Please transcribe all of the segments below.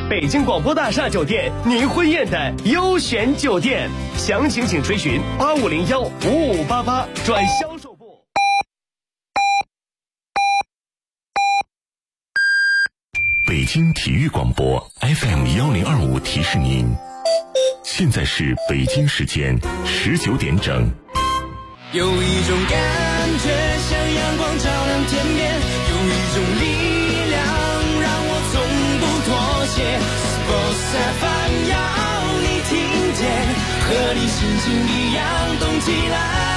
北京广播大厦酒店您婚宴的优选酒店，详情请垂询85015588转销售部。 北京体育广播 FM1025提示您，现在是北京时间19点整。 有一种感觉像阳光照亮天边，有一种力量让我从不妥协。Sports FM 要你听见，和你心情一样动起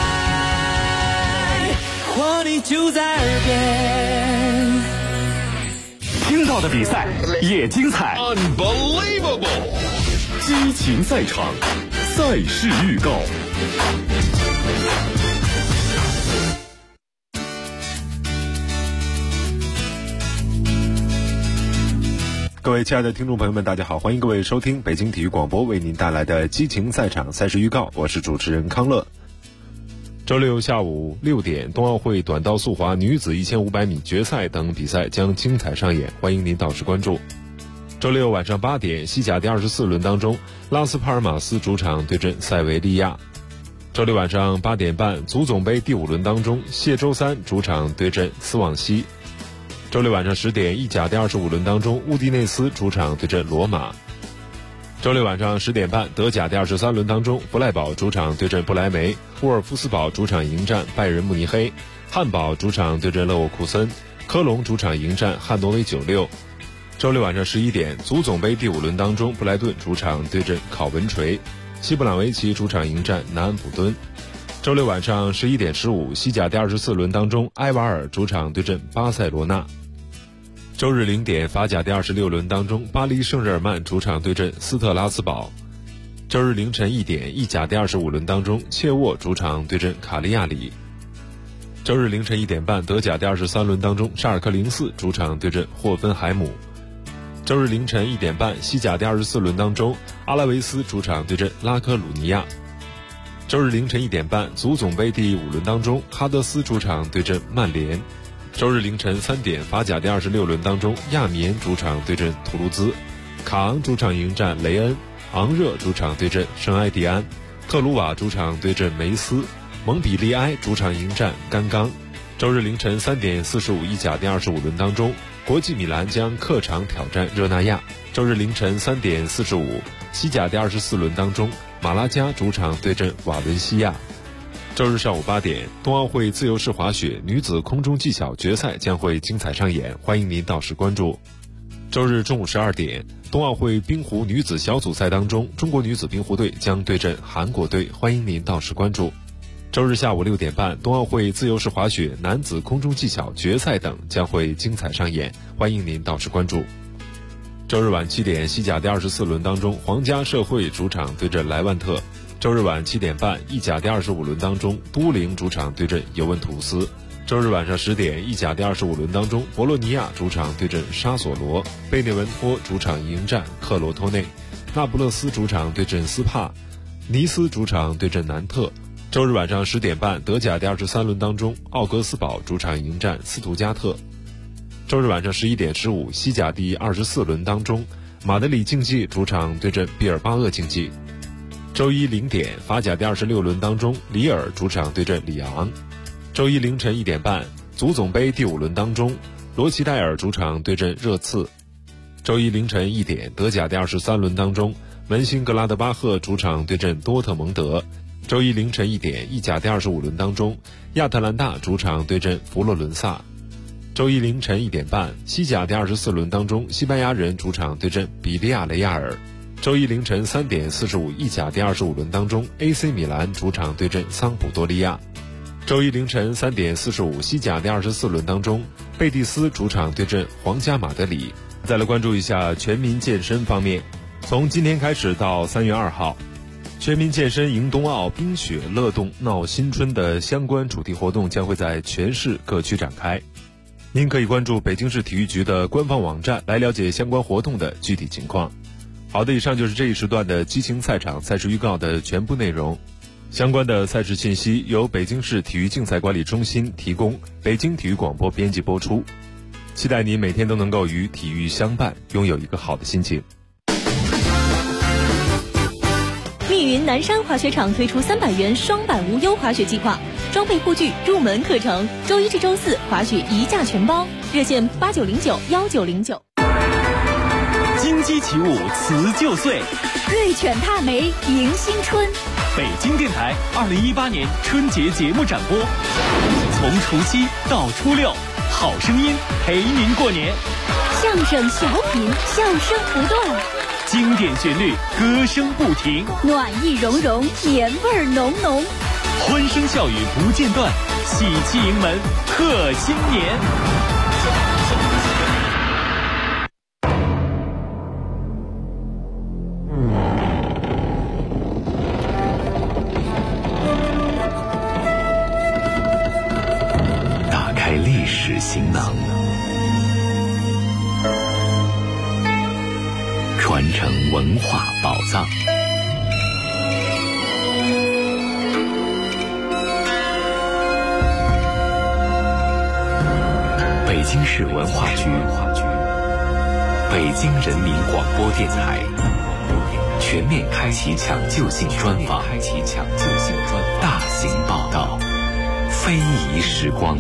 来，活力就在耳边。 听到的比赛也精彩 Unbelievable， 激情赛场，赛事预告。各位亲爱的听众朋友们，大家好，欢迎各位收听北京体育广播为您带来的激情赛场赛事预告，我是主持人康乐。周六下午6点，冬奥会短道速滑女子1500米决赛等比赛将精彩上演，欢迎您到时关注。周六晚上8点，西甲第24轮当中，拉斯帕尔马斯主场对阵塞维利亚。周六晚上8点半，足总杯第5轮当中，谢周三主场对阵斯旺西。周六晚上10点，意甲第25轮当中，乌迪内斯主场对阵罗马。周六晚上10点半，德甲第23轮当中，弗赖堡主场对阵不莱梅，沃尔夫斯堡主场迎战拜仁慕尼黑，汉堡主场对阵勒沃库森，科隆主场迎战汉诺威96。周六晚上11点，足总杯第5轮当中，布莱顿主场对阵考文垂，西布朗维奇主场迎战南安普敦。周六晚上11点15，西甲第24轮当中，埃瓦尔主场对阵巴塞罗那。周日0点，法甲第26轮当中，巴黎圣日耳曼主场对阵斯特拉斯堡。周日凌晨1点，意甲第25轮当中，切沃主场对阵卡利亚里。周日凌晨1点半，德甲第23轮当中，沙尔克04主场对阵霍芬海姆。周日凌晨1点半，西甲第24轮当中，阿拉维斯主场对阵拉科鲁尼亚。周日凌晨1点半，足总杯第5轮当中，哈德斯主场对阵曼联。周日凌晨3点，法甲第26轮当中，亚米恩主场对阵图卢兹，卡昂主场迎战雷恩，昂热主场对阵圣埃蒂安，特鲁瓦主场对阵梅斯，蒙彼利埃主场迎战甘冈。周日凌晨3点45，意甲第25轮当中，国际米兰将客场挑战热那亚。周日凌晨3点45，西甲第24轮当中，马拉加主场对阵瓦伦西亚。周日上午8点，冬奥会自由式滑雪女子空中技巧决赛将会精彩上演，欢迎您到时关注。周日中午12点，冬奥会冰壶女子小组赛当中，中国女子冰壶队将对阵韩国队，欢迎您到时关注。周日下午6点半，冬奥会自由式滑雪男子空中技巧决赛等将会精彩上演，欢迎您到时关注。周日晚7点，西甲第24轮当中，皇家社会主场对阵莱万特。周日晚7点半，意甲第25轮当中，都灵主场对阵尤文图斯。周日晚上10点，意甲第25轮当中，博洛尼亚主场对阵沙索罗，贝内文托主场迎战克罗托内，那不勒斯主场对阵斯帕，尼斯主场对阵南特。周日晚上10点半，德甲第23轮当中，奥格斯堡主场迎战斯图加特。周日晚上11点15，西甲第24轮当中，马德里竞技主场对阵毕尔巴鄂竞技。周一0点，法甲第26轮当中，里尔主场对阵里昂。周一凌晨1点半，足总杯第5轮当中，罗齐代尔主场对阵热刺。周一凌晨1点，德甲第23轮当中，门兴格拉德巴赫主场对阵多特蒙德。周一凌晨1点，意甲第25轮当中，亚特兰大主场对阵佛罗伦萨。周一凌晨1点半，西甲第24轮当中，西班牙人主场对阵比利亚雷亚尔。周一凌晨3点45，意甲第25轮当中 AC 米兰主场对阵桑普多利亚。周一凌晨3点45，西甲第24轮当中，贝蒂斯主场对阵皇家马德里。再来关注一下全民健身方面，从今天开始到3月2号，全民健身迎冬奥，冰雪乐动闹新春的相关主题活动将会在全市各区展开。您可以关注北京市体育局的官方网站来了解相关活动的具体情况。好的，以上就是这一时段的激情赛场赛事预告的全部内容。相关的赛事信息由北京市体育竞赛管理中心提供，北京体育广播编辑播出。期待您每天都能够与体育相伴，拥有一个好的心情。 云南山滑雪场推出300元双板无忧滑雪计划，装备护具、入门课程，周一至周四滑雪一价全包，热线89091909。 金鸡起舞辞旧岁， 瑞犬踏梅迎新春。 北京电台2018年春节节目展播，从除夕到初六，好声音陪您过年。 相声小品，笑声不断， 经典旋律，歌声不停， 暖意融融，年味浓浓， 欢声笑语不间断，喜气迎门贺新年。 打开历史行囊，传承文化宝藏。北京市文化局、北京人民广播电台全面开启抢救性专访，大型报道，非遗时光。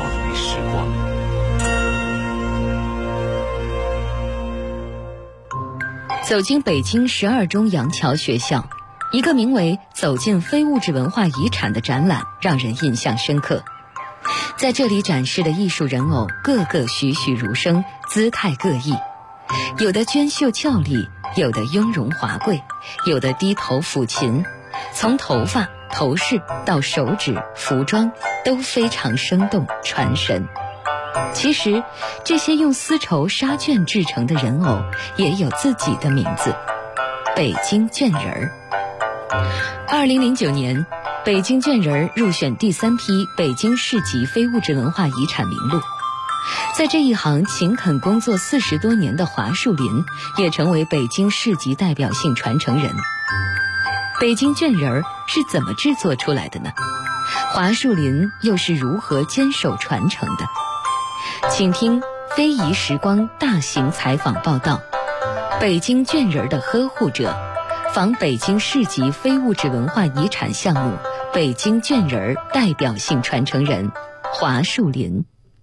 走进北京12中杨桥学校，一个名为《走进非物质文化遗产》的展览让人印象深刻。在这里展示的艺术人偶个个栩栩如生，姿态各异，有的娟秀俏丽，有的雍容华贵，有的低头抚琴，从头发、头饰到手指、服装都非常生动传神。其实这些用丝绸纱绢制成的人偶也有自己的名字，北京绢人儿。2009年，北京绢人儿入选第3批北京市级非物质文化遗产名录。在这一行勤恳工作40多年的华树林也成为北京市级代表性传承人。北京绢人儿是怎么制作出来的呢？华树林又是如何坚守传承的？请听非遗时光大型采访报道，北京绢人的呵护者，访北京市级非物质文化遗产项目北京绢人代表性传承人华树林。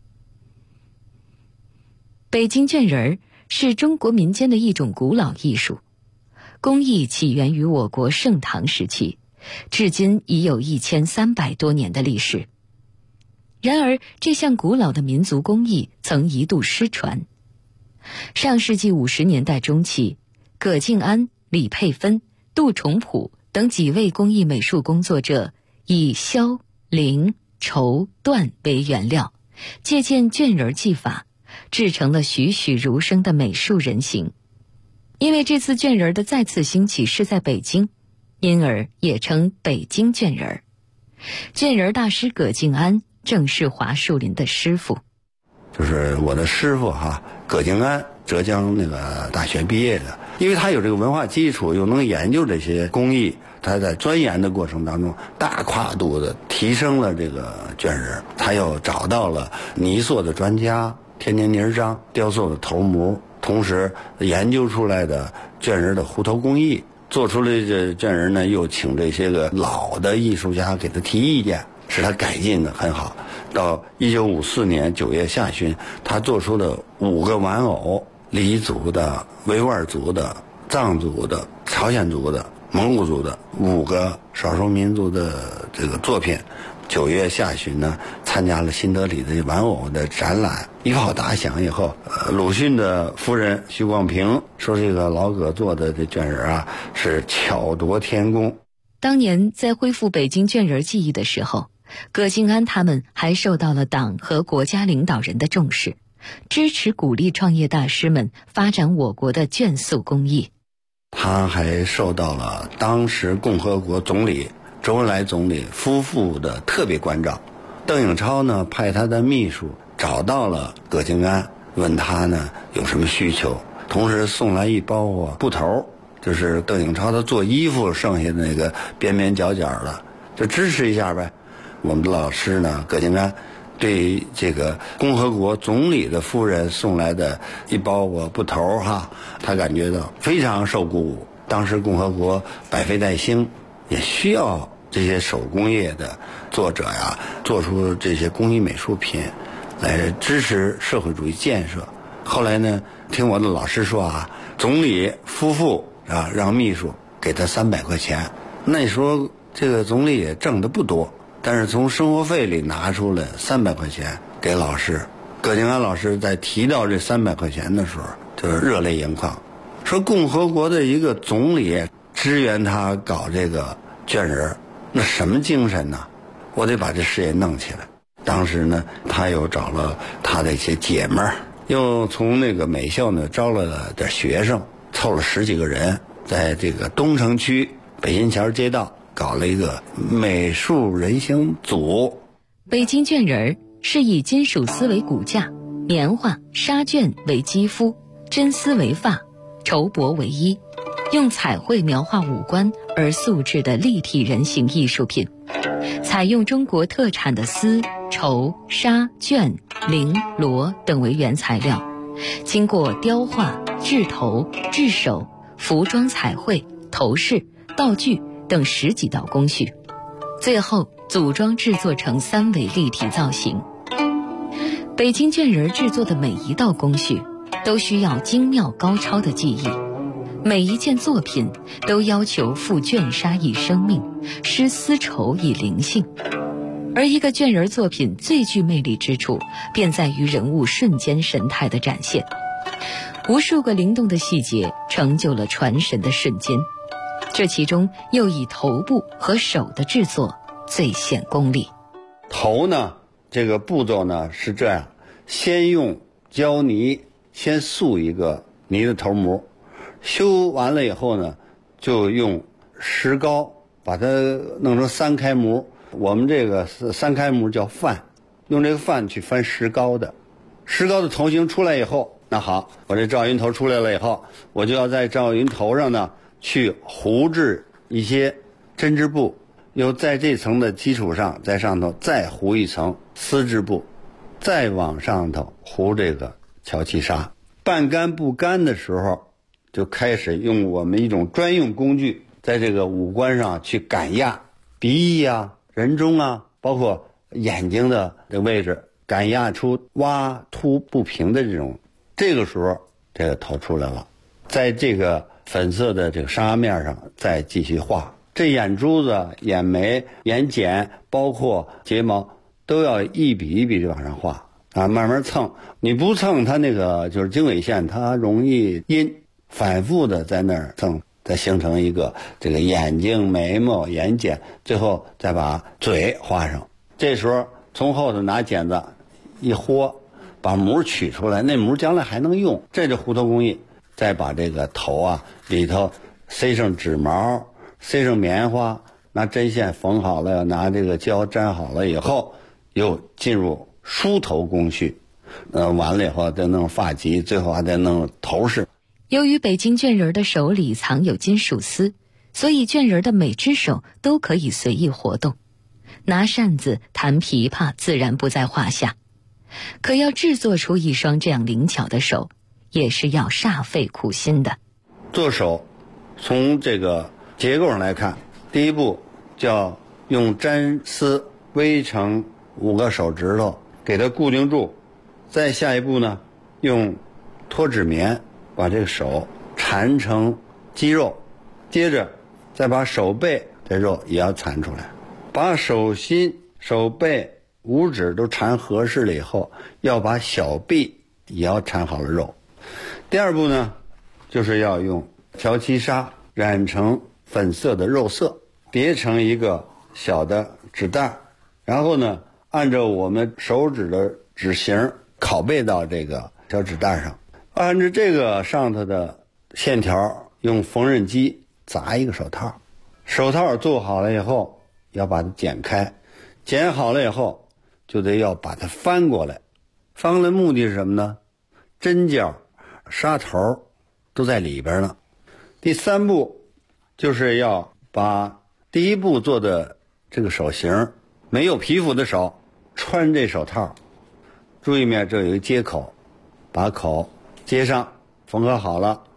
北京绢人是中国民间的一种古老艺术，工艺起源于我国盛唐时期，至今已有1300多年的历史。然而，这项古老的民族工艺曾一度失传。上世纪50年代中期，葛敬安、李佩芬、杜重普等几位工艺美术工作者以绡、绫、绸、缎为原料，借鉴绢人技法，制成了栩栩如生的美术人形。因为这次绢人的再次兴起是在北京，因而也称北京绢人。绢人大师葛敬安正是华树林的师傅， 就是我的师傅葛敬安，浙江那个大学毕业的，因为他有这个文化基础，又能研究这些工艺，他在钻研的过程当中大跨度的提升了这个绢人，他又找到了泥塑的专家，天天泥章、雕塑的头模，同时研究出来的绢人的糊头工艺，做出来这绢人呢，又请这些个老的艺术家给他提意见，使他改进的很好。到1954年9月下旬，他做出了5个玩偶，黎族的、维吾尔族的、藏族的、朝鲜族的、蒙古族的5个少数民族的这个作品。9月下旬呢，参加了新德里的玩偶的展览，一炮打响以后，鲁迅的夫人徐广平说，这个老葛做的这绢人是巧夺天工。 当年在恢复北京绢人技艺的时候，葛敬安他们还受到了党和国家领导人的重视，支持鼓励创业大师们发展我国的绢塑工艺。 他还受到了当时共和国总理周恩来总理夫妇的特别关照。邓颖超呢，派他的秘书找到了葛敬安，问他呢有什么需求，同时送来一包布头，就是邓颖超他做衣服剩下的那个边边角角的，就支持一下呗。我们的老师呢，葛敬安对这个共和国总理的夫人送来的一包布头他感觉到非常受鼓舞， 当时共和国百废待兴，也需要这些手工业的作者呀，做出这些工艺美术品，来支持社会主义建设。后来呢，听我的老师说啊，总理夫妇啊让秘书给他300块钱，那时候这个总理也挣得不多，但是从生活费里拿出了300块钱给老师。葛景安老师在提到这300块钱的时候，就是热泪盈眶，说共和国的一个总理支援他搞这个卷人，那什么精神呢？我得把这事业弄起来。当时呢，他又找了他的一些姐们儿，又从那个美校呢招了点学生，凑了10几个人，在这个东城区北新桥街道搞了一个美术人形组。 北京卷人是以金属丝为骨架，棉花、纱绢为肌肤，真丝为发，绸帛为衣，用彩绘描画五官而塑制的立体人形艺术品。采用中国特产的丝、绸、纱、绢、绫、罗等为原材料，经过雕画、制头、制手、服装彩绘、头饰、道具等10几道工序，最后组装制作成3维立体造型。北京卷人制作的每一道工序都需要精妙高超的技艺，每一件作品都要求赋卷纱以生命，施丝绸以灵性。而一个卷人作品最具魅力之处，便在于人物瞬间神态的展现。无数个灵动的细节成就了传神的瞬间，这其中又以头部和手的制作最显功力。 头呢，这个步骤呢是这样，先用胶泥先塑一个泥的头模，修完了以后呢，就用石膏把它弄成3开模。我们这个3开模叫范，用这个范去翻石膏的。石膏的头型出来以后，那好，我这赵云头出来了以后，我就要在赵云头上呢去糊制一些针织布，又在这层的基础上，在上头再糊一层丝织布，再往上头糊这个乔其纱。半干不干的时候，就开始用我们一种专用工具，在这个五官上去赶压，鼻翼啊、人中啊，包括眼睛的这个位置，赶压出洼凸不平的这个时候，这个头出来了。在这个粉色的这个纱面上再继续画，这眼珠子、眼眉、眼睑，包括睫毛，都要一笔一笔的往上画啊，慢慢蹭。你不蹭，它那个就是经纬线，它容易阴，反复的在那儿蹭，再形成一个这个眼睛、眉毛、眼睑，最后再把嘴画上。这时候从后头拿剪子一豁，把模取出来，那模将来还能用，这就糊头工艺。再把这个头啊里头塞上纸毛，塞上棉花，拿针线缝好了，拿这个胶粘好了以后，又进入梳头工序。完了以后再弄发髻，最后还得弄头饰。 由于北京卷人的手里藏有金属丝，所以卷人的每只手都可以随意活动，拿扇子、弹琵琶自然不在话下。可要制作出一双这样灵巧的手，也是要煞费苦心的。 做手从这个结构上来看，第一步叫用粘丝围成5个手指头给它固定住，再下一步呢，用脱脂棉把这个手缠成肌肉，接着再把手背的肉也要缠出来，把手心、手背、五指都缠合适了以后，要把小臂也要缠好了肉。第二步呢，就是要用乔其纱染成粉色的肉色，别成一个小的纸袋，然后呢，按照我们手指的指型拷贝到这个小纸袋上，按照这个上头的线条，用缝纫机砸一个手套。手套做好了以后，要把它剪开，剪好了以后，就得要把它翻过来。翻过来目的是什么呢？针脚、纱头都在里边呢。第3步就是要把第一步做的这个手型，没有皮肤的手穿这手套，注意面这有一接口，把口接上，缝合好了，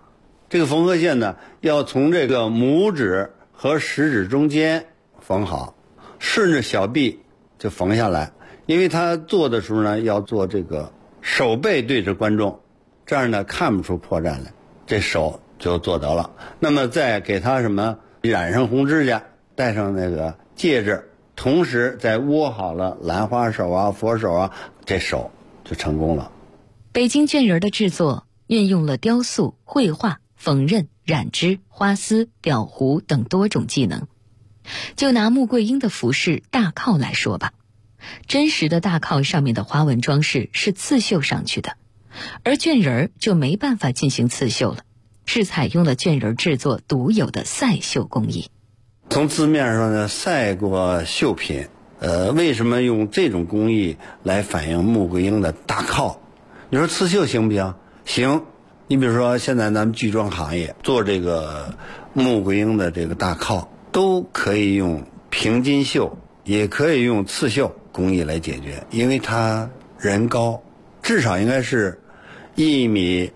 这个缝合线呢，要从这个拇指和食指中间缝好，顺着小臂就缝下来。因为他做的时候呢，要做这个手背对着观众，这样呢看不出破绽来，这手就做得了。那么再给他什么染上红指甲，戴上那个戒指，同时再握好了兰花手啊、佛手啊，这手就成功了。 北京绢人的制作运用了雕塑、绘画、缝纫、染织、花丝、裱糊等多种技能。就拿穆桂英的服饰大靠来说吧，真实的大靠上面的花纹装饰是刺绣上去的，而绢人就没办法进行刺绣了，是采用了绢人制作独有的赛绣工艺。 从字面上呢，赛过绣品，为什么用这种工艺来反映穆桂英的大靠？你说刺绣行不行？行。你比如说现在咱们剧装行业做这个穆桂英的这个大靠，都可以用平金绣，也可以用刺绣工艺来解决，因为它人高，至少应该是1.6米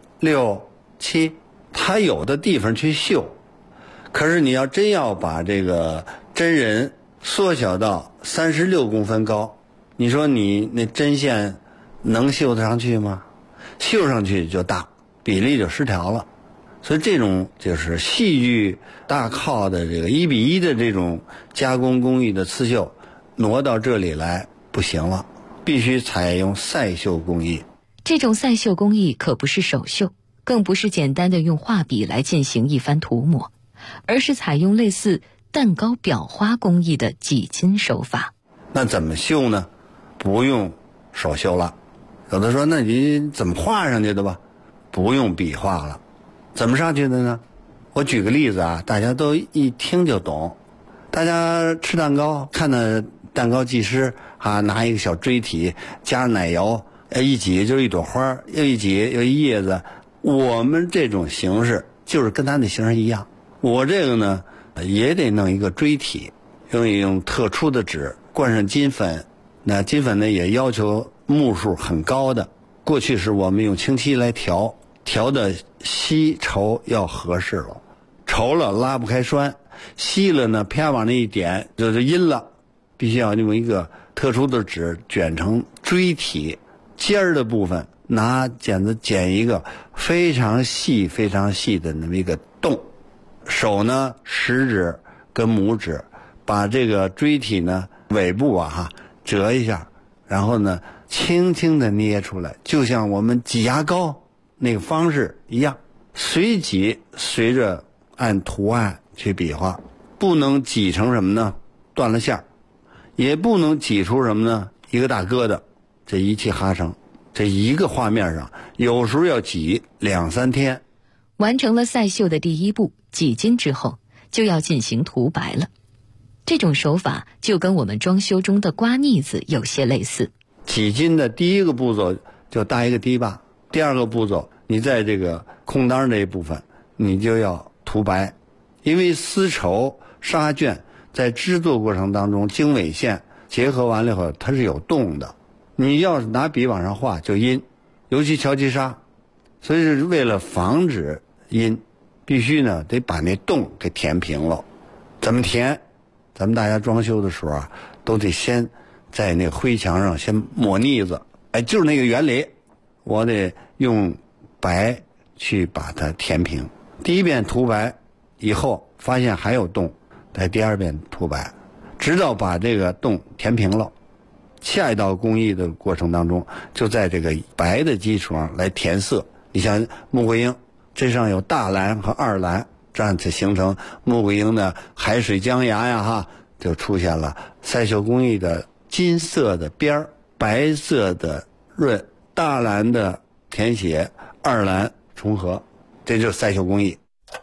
7，它有的地方去绣。可是你要真要把这个真人缩小到36公分高，你说你那针线能绣得上去吗？绣上去就大，比例就失调了。所以这种就是戏剧大靠的这个1:1的这种加工工艺的刺绣，挪到这里来不行了，必须采用赛绣工艺。 这种赛绣工艺可不是手绣，更不是简单的用画笔来进行一番涂抹，而是采用类似蛋糕裱花工艺的几金手法。 那怎么绣呢？不用手绣了。有的说那你怎么画上去的吧？不用笔画了。怎么上去的呢？我举个例子啊，大家都一听就懂。大家吃蛋糕，看到蛋糕技师啊，拿一个小锥体加奶油，一挤就是一朵花，又一挤又一叶子。我们这种形式就是跟他那形式一样。我这个呢也得弄一个锥体，用特殊的纸灌上金粉，那金粉呢也要求目数很高的。过去是我们用清漆来调的稀稠要合适了，稠了拉不开栓，稀了呢啪往那一点就是阴了，必须要用一个特殊的纸卷成锥体，尖儿的部分拿剪子剪一个非常细非常细的那么一个洞，手呢食指跟拇指把这个锥体呢尾部折一下，然后呢轻轻的捏出来，就像我们挤牙膏那个方式一样，随即随着按图案去比划，不能挤成什么呢？断了线儿，也不能挤出什么呢？一个大疙瘩。这一气哈成，这一个画面上有时候要挤2-3天。 完成了赛绣的第一步挤金之后，就要进行涂白了。这种手法就跟我们装修中的刮腻子有些类似。 挤金的第一个步骤就搭一个堤坝，第二个步骤你在这个空当这一部分你就要涂白，因为丝绸纱绢在制作过程当中经纬线结合完了以后它是有洞的，你要是拿笔往上画就阴，尤其乔其纱，所以是为了防止阴，必须呢得把那洞给填平了。怎么填？咱们大家装修的时候都得先在那个灰墙上先抹腻子，就是那个原理，我得用白去把它填平。第一遍涂白以后发现还有洞，在第二遍涂白，直到把这个洞填平了。下一道工艺的过程当中，就在这个白的基础上来填色。你像穆桂英，这上有大蓝和二蓝，这样才形成穆桂英的海水江崖就出现了赛绣工艺的金色的边儿，白色的润，大蓝的填写，二蓝重合，这就是赛绣工艺。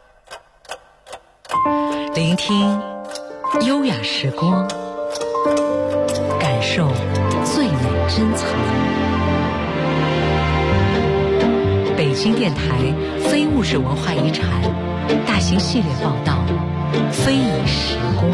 聆听优雅时光，感受最美珍藏。北京电台非物质文化遗产大型系列报道《非遗时光》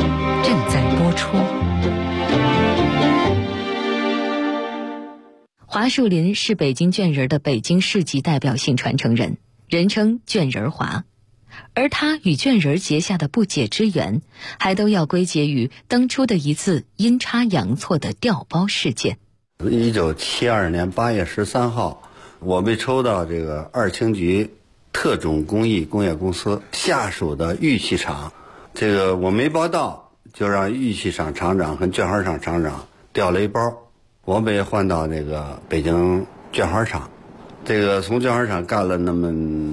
正在播出。 华树林是北京卷人的北京市级代表性传承人，人称卷人华。而他与卷人结下的不解之缘，还都要归结于当初的一次阴差阳错的调包事件。 1972年8月13号，我被抽到这个二轻局特种工艺工业公司下属的玉器厂，这个我没报到，就让玉器厂厂长和卷花厂厂长调了一包，我被换到那个北京卷花厂，这个从卷花厂干了那么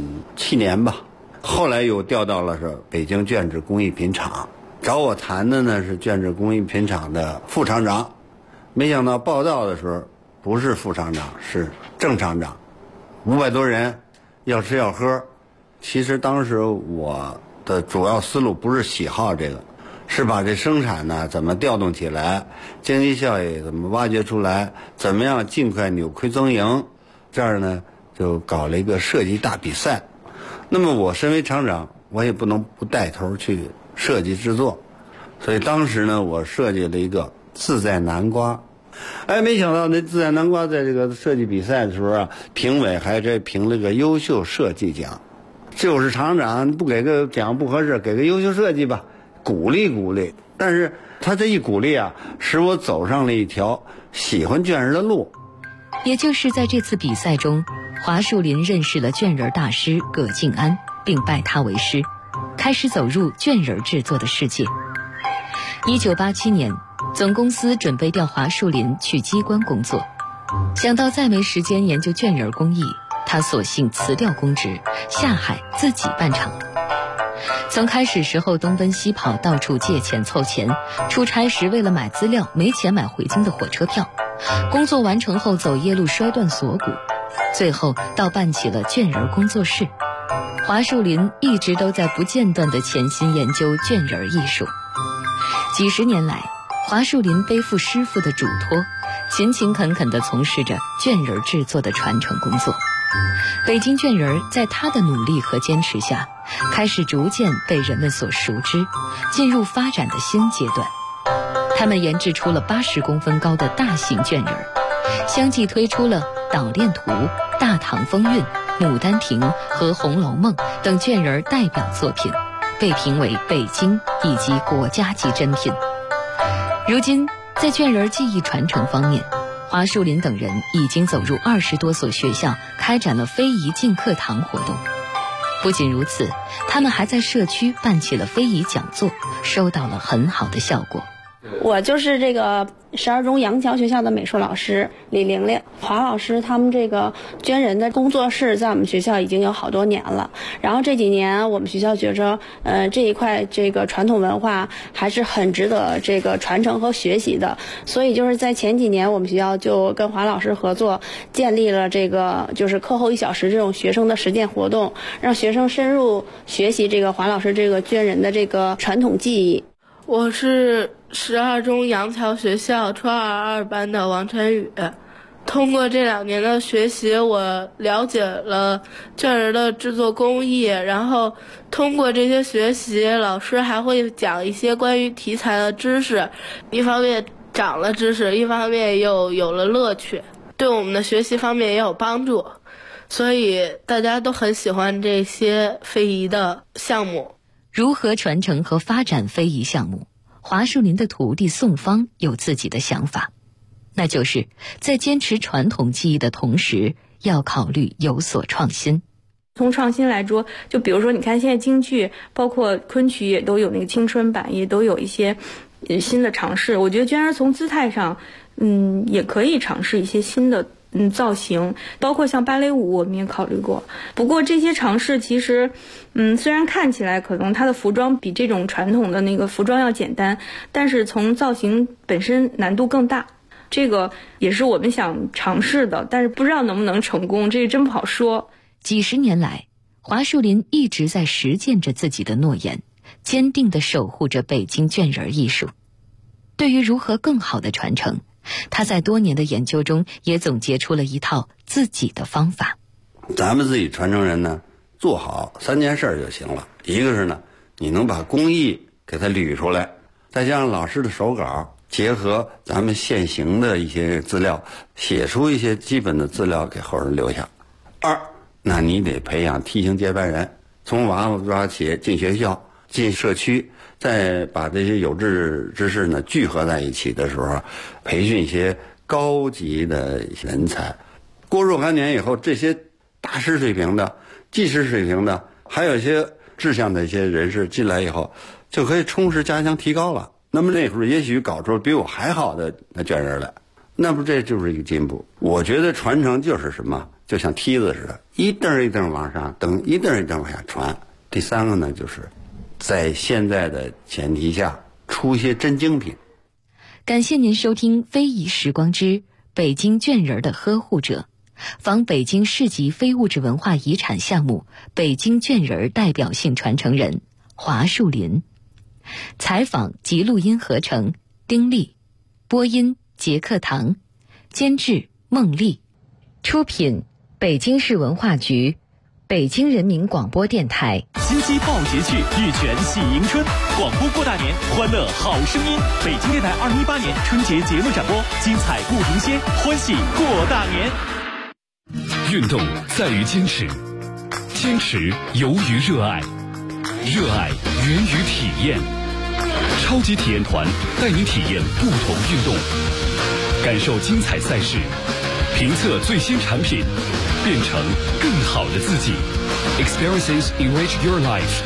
7年吧，后来又调到了是北京卷纸工艺品厂，找我谈的呢是卷纸工艺品厂的副厂长，没想到报到的时候不是副厂长，是正厂长，500多人，要吃要喝。其实当时我的主要思路不是喜好这个，是把这生产呢怎么调动起来，经济效益怎么挖掘出来，怎么样尽快扭亏增盈。这儿呢就搞了一个设计大比赛。那么我身为厂长，我也不能不带头去设计制作，所以当时呢我设计了一个自在南瓜。没想到那自在南瓜在这个设计比赛的时候啊，评委还这评了个优秀设计奖。就是厂长不给个奖不合适，给个优秀设计吧，鼓励鼓励。但是他这一鼓励啊，使我走上了一条喜欢卷人的路。 也就是在这次比赛中，华树林认识了卷人大师葛静安，并拜他为师，开始走入卷人制作的世界。1987年，总公司准备调华树林去机关工作，想到再没时间研究卷人工艺，他索性辞掉公职，下海自己办厂。从开始时候东奔西跑，到处借钱凑钱，出差时为了买资料没钱买回京的火车票，工作完成后走夜路摔断锁骨，最后到办起了卷人工作室。华树林一直都在不间断地潜心研究卷人艺术。几十年来，华树林背负师傅的嘱托，勤勤恳恳地从事着卷人制作的传承工作。北京卷人在他的努力和坚持下，开始逐渐被人们所熟知，进入发展的新阶段。他们研制出了80公分高的大型卷人，相继推出了《捣练图》《大唐风韵》《牡丹亭》和《红楼梦》等卷人代表作品，被评为北京以及国家级珍品。如今，在卷人技艺传承方面，华树林等人已经走入20多所学校，开展了非遗进课堂活动。不仅如此，他们还在社区办起了非遗讲座，收到了很好的效果。 我就是这个12中杨桥学校的美术老师李玲玲，华老师他们这个捐人的工作室在我们学校已经有好多年了。然后这几年我们学校觉着，这一块这个传统文化还是很值得这个传承和学习的。所以就是在前几年，我们学校就跟华老师合作，建立了这个就是课后1小时这种学生的实践活动，让学生深入学习这个华老师这个捐人的这个传统技艺。 我是12中杨桥学校初二2班的王晨宇。通过这2年的学习，我了解了卷人的制作工艺，然后通过这些学习，老师还会讲一些关于题材的知识，一方面长了知识，一方面又有了乐趣，对我们的学习方面也有帮助，所以大家都很喜欢这些非遗的项目。 如何传承和发展非遗项目，华树林的徒弟宋芳有自己的想法，那就是在坚持传统技艺的同时，要考虑有所创新。 从创新来说，就比如说你看现在京剧包括昆曲也都有那个青春版，也都有一些新的尝试。我觉得娟儿从姿态上也可以尝试一些新的造型，包括像芭蕾舞我们也考虑过。不过这些尝试其实虽然看起来可能它的服装比这种传统的那个服装要简单，但是从造型本身难度更大，这个也是我们想尝试的，但是不知道能不能成功，这个真不好说。 几十年来，华树林一直在实践着自己的诺言，坚定地守护着北京卷人艺术。对于如何更好的传承，他在多年的研究中也总结出了一套自己的方法。 咱们自己传承人呢，做好3件事就行了。一个是呢，你能把工艺给它捋出来，再加上老师的手稿， 结合咱们现行的一些资料，写出一些基本的资料给后人留下。二，那你得培养梯形接班人，从娃娃抓起，进学校，进社区，再把这些有志之士呢聚合在一起的时候，培训一些高级的人才。过若干年以后，这些大师水平的、技师水平的，还有一些志向的一些人士进来以后，就可以充实加强提高了。那么那时候也许搞出比我还好的卷人来，那不这就是一个进步。我觉得传承就是什么，就像梯子似的，一蹬一蹬往上蹬，一蹬一蹬往下传。第三个呢，就是在现在的前提下出一些真精品。 感谢您收听非遗时光之北京卷人的呵护者，访北京市级非物质文化遗产项目北京卷人代表性传承人华树林。采访及录音合成丁力，播音杰克堂，监制孟丽，出品北京市文化局，北京人民广播电台。 新期报节趣，玉泉喜迎春，广播过大年，欢乐好声音。北京电台2018年春节节目展播，精彩不停歇，欢喜过大年。 运动在于坚持，坚持由于热爱，热爱源于体验。超级体验团带您体验不同运动，感受精彩赛事，评测最新产品，变成更好的自己。Experiences enrich your life。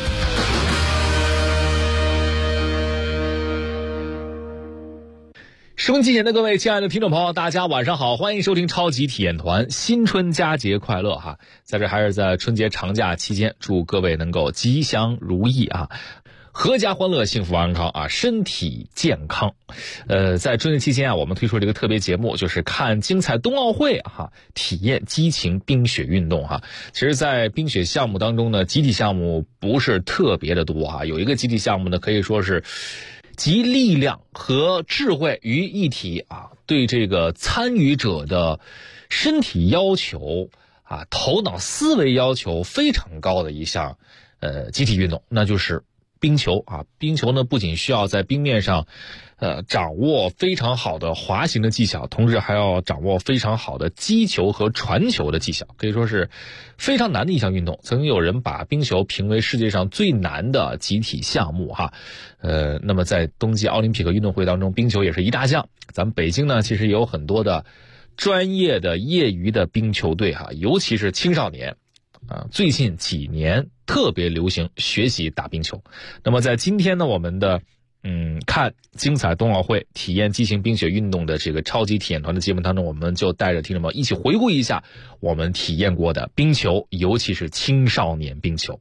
收音机前的各位亲爱的听众朋友，大家晚上好，欢迎收听超级体验团，新春佳节快乐哈！在这还是在春节长假期间，祝各位能够吉祥如意啊！阖家欢乐，幸福安康啊，身体健康。在春节期间啊，我们推出了一个特别节目，就是看精彩冬奥会哈，体验激情冰雪运动哈。其实，在冰雪项目当中呢，集体项目不是特别的多哈。有一个集体项目呢，可以说是集力量和智慧于一体啊，对这个参与者的身体要求啊、头脑思维要求非常高的一项集体运动，那就是冰球啊。冰球呢，不仅需要在冰面上掌握非常好的滑行的技巧，同时还要掌握非常好的击球和传球的技巧，可以说是非常难的一项运动。曾经有人把冰球评为世界上最难的集体项目哈。那么在冬季奥林匹克运动会当中，冰球也是一大项。咱们北京呢，其实也有很多的专业的业余的冰球队哈，尤其是青少年最近几年特别流行学习打冰球。那么在今天呢，我们的看精彩冬奥会，体验激情冰雪运动的这个超级体验团的节目当中，我们就带着听众们一起回顾一下我们体验过的冰球，尤其是青少年冰球。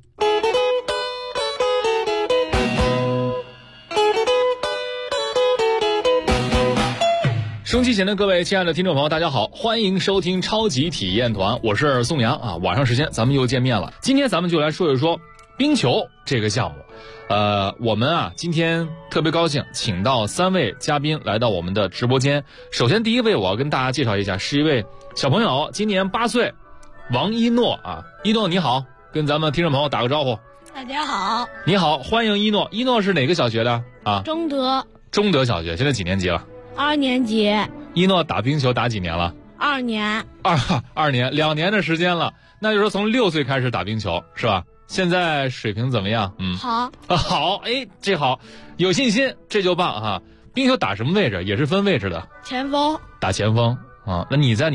收音机前的各位亲爱的听众朋友，大家好，欢迎收听超级体验团，我是宋阳啊。晚上时间咱们又见面了，今天咱们就来说一说冰球这个项目。我们啊今天特别高兴，请到3位嘉宾来到我们的直播间。首先第一位我要跟大家介绍一下，是一位小朋友，今年8岁，王一诺啊。一诺你好，跟咱们听众朋友打个招呼。 大家好。 你好，欢迎一诺。一诺是哪个小学的啊？ 中德小学，现在几年级了 ？2年级。 一诺打冰球打几年了 ？2年。 2年，2年的时间了。那就是说从6岁开始打冰球是吧？现在水平怎么样？ 好。 好，哎，这好，有信心，这就棒哈。冰球打什么位置？也是分位置的。 前锋。 打前锋啊？那你在